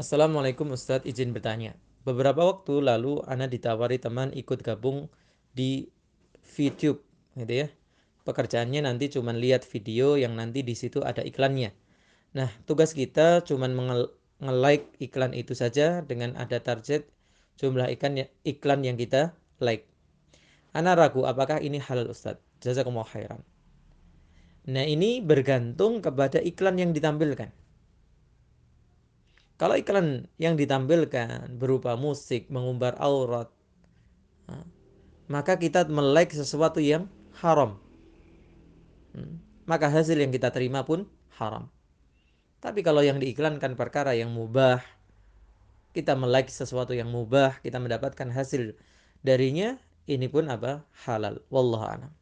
Assalamualaikum Ustadz, izin bertanya. Beberapa waktu lalu Ana ditawari teman ikut gabung di VTube, gitu ya. Pekerjaannya nanti cuman lihat video yang nanti di situ ada iklannya. Nah, tugas kita cuman nge-like iklan itu saja dengan ada target jumlah iklan yang kita like. Ana ragu apakah ini halal Ustadz. Jazakumullah khairan. Nah, ini bergantung kepada iklan yang ditampilkan. Kalau iklan yang ditampilkan berupa musik, mengumbar aurat, maka kita melek sesuatu yang haram. Maka hasil yang kita terima pun haram. Tapi kalau yang diiklankan perkara yang mubah, kita melek sesuatu yang mubah, kita mendapatkan hasil darinya, ini pun apa? Halal. Wallahu a'lam.